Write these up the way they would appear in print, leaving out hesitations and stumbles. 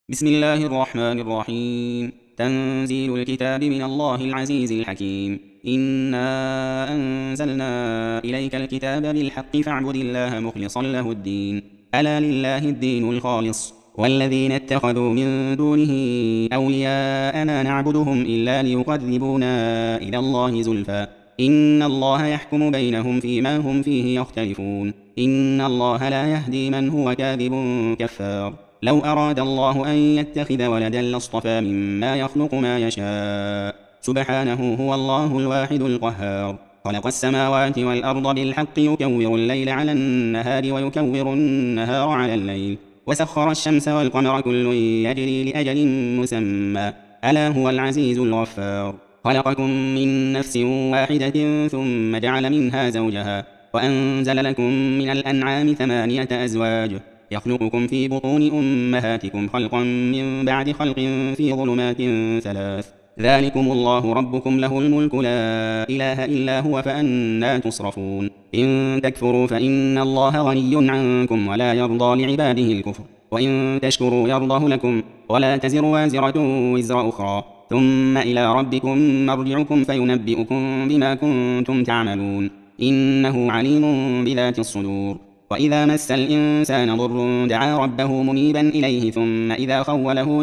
بسم الله الرحمن الرحيم. تنزيل الكتاب من الله العزيز الحكيم. إنا أنزلنا إليك الكتاب بالحق فاعبد الله مخلصا له الدين. ألا لله الدين الخالص والذين اتخذوا من دونه أولياء ما نعبدهم إلا ليقربونا إلى الله زلفى إن الله يحكم بينهم فيما هم فيه يختلفون. إن الله لا يهدي من هو كاذب كفار. لو أراد الله أن يتخذ ولدا لاصطفى مما يخلق ما يشاء سبحانه هو الله الواحد القهار. خلق السماوات والأرض بالحق يكور الليل على النهار ويكور النهار على الليل وسخر الشمس والقمر كل يجري لأجل مسمى ألا هو العزيز الغفار. خلقكم من نفس واحدة ثم جعل منها زوجها وأنزل لكم من الأنعام 8 أزواج يخلقكم في بطون أمهاتكم خلقا من بعد خلق في ظلمات 3 ذلكم الله ربكم له الملك لا إله إلا هو فأنى تصرفون. إن تكفروا فإن الله غني عنكم ولا يرضى لعباده الكفر وإن تشكروا يرضه لكم ولا تزر وازرة وزر أخرى ثم إلى ربكم مرجعكم فينبئكم بما كنتم تعملون إنه عليم بذات الصدور. وإذا مس الإنسان ضر دعا ربه منيبا إليه ثم إذا خوله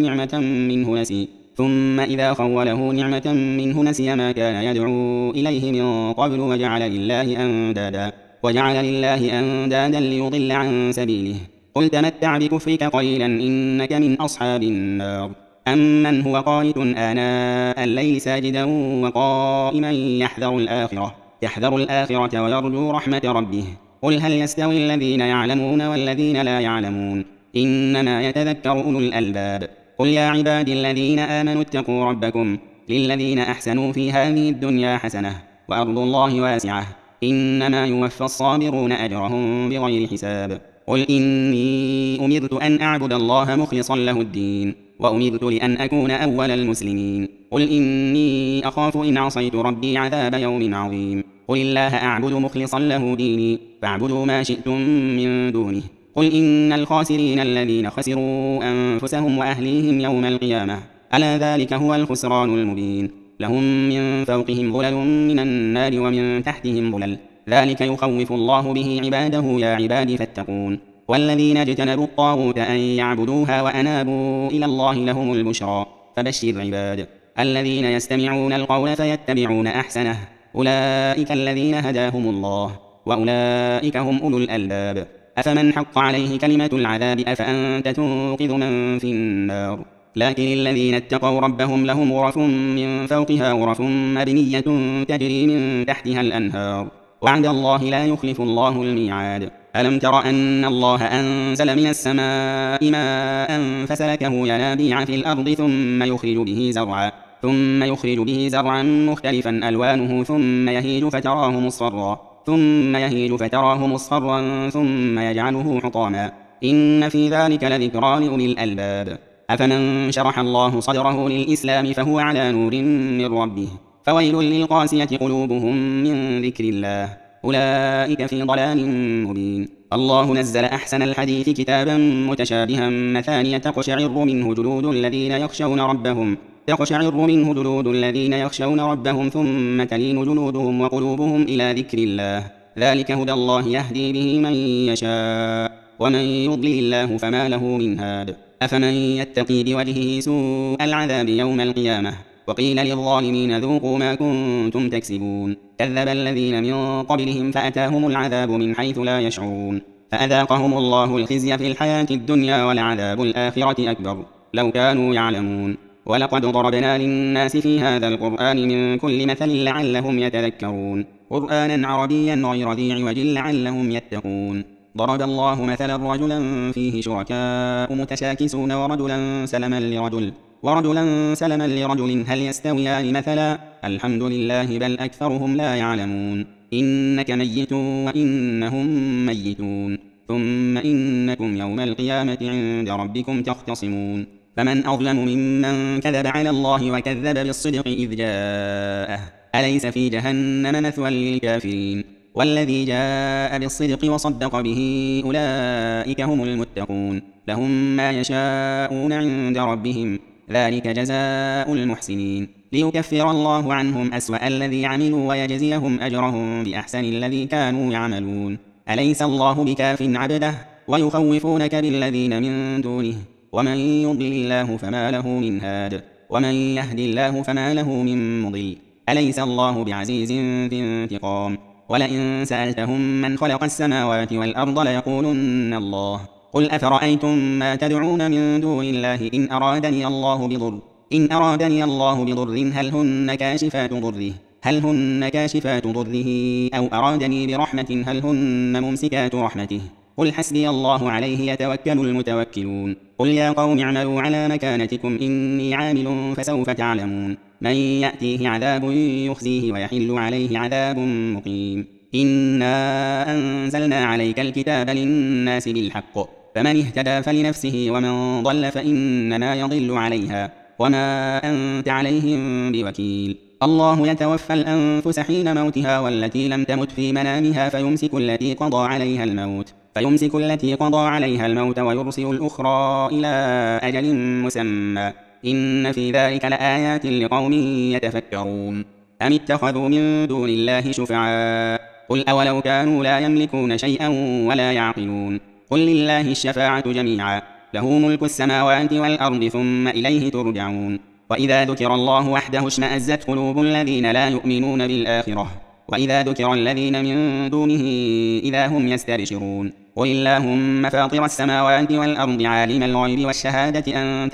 نعمة منه نسي ما كان يدعو إليه من قبل وجعل لله أندادا ليضل عن سبيله. قل تمتع بكفرك قليلا إنك من أصحاب النار. أمن هو قانت آناء الليل ساجدا وقائما يحذر الآخرة ويرجو رحمة ربه. قل هل يستوي الذين يعلمون والذين لا يعلمون إنما يتذكر أولو الألباب. قل يا عبادي الذين آمنوا اتقوا ربكم للذين أحسنوا في هذه الدنيا حسنة وأرض الله واسعة إنما يوفى الصابرون أجرهم بغير حساب. قل إني أمرت أن أعبد الله مخلصا له الدين وأمرت لأن أكون أول المسلمين. قل إني أخاف إن عصيت ربي عذاب يوم عظيم. قل الله أعبد مخلصا له ديني فاعبدوا ما شئتم من دونه. قل إن الخاسرين الذين خسروا أنفسهم وأهليهم يوم القيامة ألا ذلك هو الخسران المبين. لهم من فوقهم ظلل من النار ومن تحتهم ظلل ذلك يخوف الله به عباده يا عباد فاتقون. والذين اجتنبوا الطاغوت أن يعبدوها وأنابوا إلى الله لهم البشرى فبشر عباد الذين يستمعون القول فيتبعون أحسنه أولئك الذين هداهم الله وأولئك هم أولو الألباب. أفمن حق عليه كلمة العذاب أفأنت تنقذ من في النار. لكن الذين اتقوا ربهم لهم غرف من فوقها غرف مبنية تجري من تحتها الأنهار وعد الله لا يخلف الله الميعاد. ألم تر أن الله أنزل من السماء ماء فسلكه ينابيع في الأرض ثم يخرج به زرعا مختلفا ألوانه ثم يهيج فتراه مصفرا ثم يجعله حطاما إن في ذلك لذكرى لأولي الألباب. أفمن شرح الله صدره للإسلام فهو على نور من ربه فويل للقاسية قلوبهم من ذكر الله أولئك في ضلال مبين. الله نزل أحسن الحديث كتابا متشابها مثانية تقشعر منه جلود الذين يخشون ربهم ثم تلين جلودهم وقلوبهم إلى ذكر الله ذلك هدى الله يهدي به من يشاء ومن يضلل الله فما له من هاد. أفمن يتقي بوجهه سوء العذاب يوم القيامة وقيل للظالمين ذوقوا ما كنتم تكسبون. كذب الذين من قبلهم فأتاهم العذاب من حيث لا يشعرون فأذاقهم الله الخزي في الحياة الدنيا ولعذاب الآخرة أكبر لو كانوا يعلمون. ولقد ضربنا للناس في هذا القرآن من كل مثل لعلهم يتذكرون قرآنا عربيا غير ذي عوج لعلهم يتقون. ضرب الله مثلا رجلا فيه شركاء متشاكسون ورجلا سلما لرجل هل يستويان مثلا الحمد لله بل أكثرهم لا يعلمون. إنك ميت وإنهم ميتون ثم إنكم يوم القيامة عند ربكم تختصمون. فمن أظلم ممن كذب على الله وكذب بالصدق إذ جاءه أليس في جهنم مثوى للكافرين. والذي جاء بالصدق وصدق به أولئك هم المتقون. لهم ما يشاءون عند ربهم ذلك جزاء المحسنين ليكفر الله عنهم أسوأ الذي عملوا ويجزيهم أجرهم بأحسن الذي كانوا يعملون أليس الله بكاف عبده ويخوفونك بالذين من دونه ومن يضلل الله فما له من هاد ومن يهد الله فما له من مضل أليس الله بعزيز ذي انتقام ولئن سألتهم من خلق السماوات والأرض ليقولن الله قل أفرأيتم ما تدعون من دون الله إن أرادني الله بضر هل هن كاشفات ضره أو أرادني برحمة هل هن ممسكات رحمته قل حسبي الله عليه يتوكل المتوكلون قل يا قوم اعملوا على مكانتكم إني عامل فسوف تعلمون من يأتيه عذاب يخزيه ويحل عليه عذاب مقيم إنا أنزلنا عليك الكتاب للناس بالحق فمن اهتدى فلنفسه ومن ضل فإنما يضل عليها وما أنت عليهم بوكيل الله يتوفى الأنفس حين موتها والتي لم تمت في منامها فيمسك التي قضى عليها الموت ويرسل الأخرى إلى أجل مسمى إن في ذلك لآيات لقوم يتفكرون أم اتخذوا من دون الله شفعاء قل أولو كانوا لا يملكون شيئا ولا يعقلون قل لله الشفاعة جميعا له ملك السماوات والأرض ثم إليه ترجعون وإذا ذكر الله وحده اشمأزت قلوب الذين لا يؤمنون بالآخرة وإذا ذكر الذين من دونه إذا هم يستبشرون قل اللهم فاطر السماوات والأرض عالم الغيب والشهادة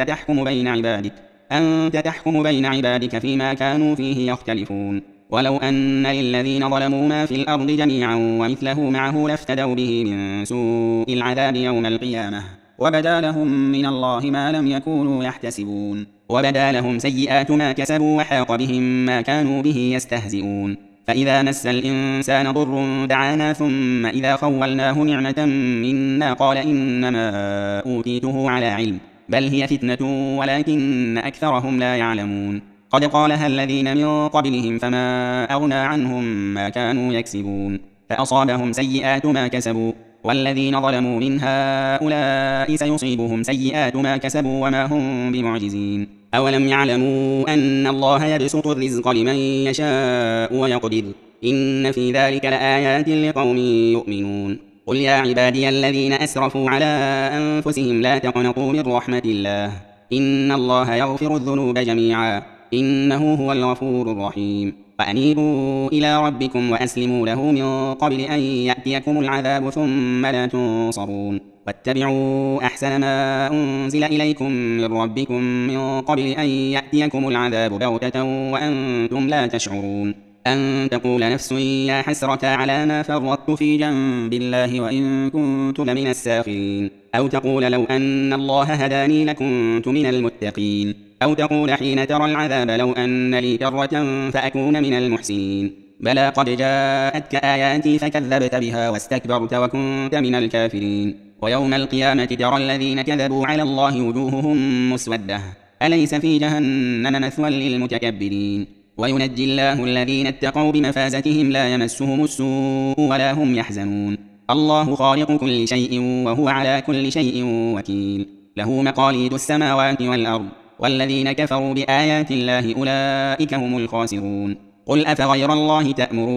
أنت تحكم بين عبادك فيما كانوا فيه يختلفون ولو أن للذين ظلموا ما في الأرض جميعا ومثله معه لافتدوا به من سوء العذاب يوم القيامة وبدا لهم من الله ما لم يكونوا يحتسبون وبدا لهم سيئات ما كسبوا وحاق بهم ما كانوا به يستهزئون فإذا مس الإنسان ضر دعانا ثم إذا خولناه نعمة منا قال إنما أوتيته على علم بل هي فتنة ولكن أكثرهم لا يعلمون قد قالها الذين من قبلهم فما أغنى عنهم ما كانوا يكسبون فأصابهم سيئات ما كسبوا والذين ظلموا من هؤلاء سيصيبهم سيئات ما كسبوا وما هم بمعجزين أولم يعلموا أن الله يبسط الرزق لمن يشاء ويقدر إن في ذلك لآيات لقوم يؤمنون قل يا عبادي الذين أسرفوا على أنفسهم لا تقنطوا من رحمة الله إن الله يغفر الذنوب جميعا إنه هو الغفور الرحيم وأنيبوا إلى ربكم وأسلموا له من قبل أن يأتيكم العذاب ثم لا تنصرون واتبعوا أحسن ما أنزل إليكم من ربكم من قبل أن يأتيكم العذاب بغتة وأنتم لا تشعرون أن تقول نفس يا حسرة على ما فرطت في جنب الله وإن كنت لمن الساخرين أو تقول لو أن الله هداني لكنت من المتقين أو تقول حين ترى العذاب لو أن لي كرة فأكون من المحسنين بلى قد جاءتك آياتي فكذبت بها واستكبرت وكنت من الكافرين ويوم القيامة ترى الذين كذبوا على الله وجوههم مسودة أليس في جهنم مثوى للمتكبرين وينجي الله الذين اتقوا بمفازتهم لا يمسهم السوء ولا هم يحزنون الله خالق كل شيء وهو على كل شيء وكيل له مقاليد السماوات والأرض والذين كفروا بآيات الله أولئك هم الخاسرون قل أفغير الله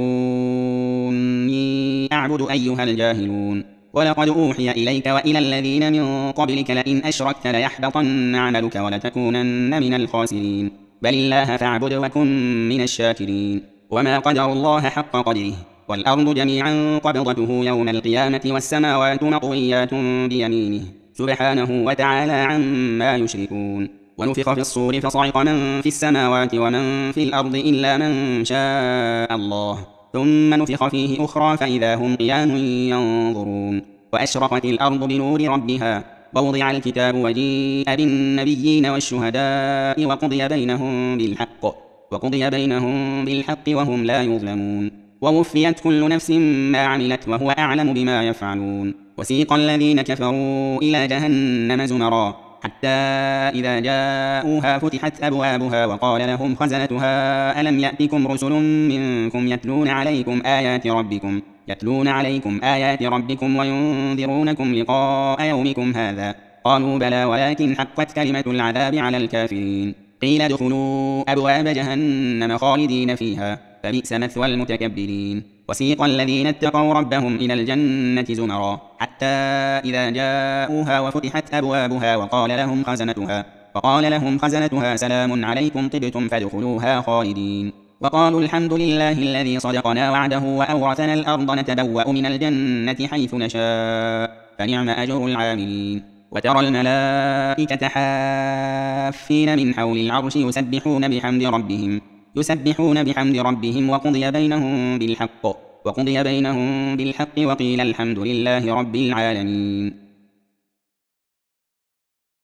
تأمروني أعبد أيها الجاهلون ولقد أوحي إليك وإلى الذين من قبلك لئن أشركت ليحبطن عملك ولتكونن من الخاسرين بل الله فاعبد وكن من الشاكرين وما قدر الله حق قدره والأرض جميعا قبضته يوم القيامة والسماوات مطويات بيمينه سبحانه وتعالى عما يشركون ونفخ في الصور فصعق من في السماوات ومن في الأرض إلا من شاء الله ثم نفخ فيه أخرى فإذا هم قيام ينظرون وأشرقت الأرض بنور ربها ووضع الكتاب وجيء بالنبيين والشهداء وقضي بينهم بالحق وهم لا يظلمون ووفيت كل نفس ما عملت وهو أعلم بما يفعلون وسيق الذين كفروا إلى جهنم زمرا حتى إذا جاءوها فتحت أبوابها وقال لهم خزنتها ألم يأتكم رسل منكم يتلون عليكم آيات ربكم وينذرونكم لقاء يومكم هذا قالوا بلى ولكن حقت كلمة العذاب على الكافرين. قيل ادخلوا أبواب جهنم خالدين فيها فبئس مثوى المتكبرين. وسيق الذين اتقوا ربهم إلى الجنة زمرا حتى إذا جاءوها وفتحت أبوابها وقال لهم خزنتها سلام عليكم طبتم فادخلوها خالدين. وقالوا الحمد لله الذي صدقنا وعده وأورثنا الأرض نتبوأ من الجنة حيث نشاء فنعم أجر العاملين. وترى الملائكة حافين من حول العرش يسبحون بحمد ربهم وقضي بينهم بالحق وقيل الحمد لله رب العالمين.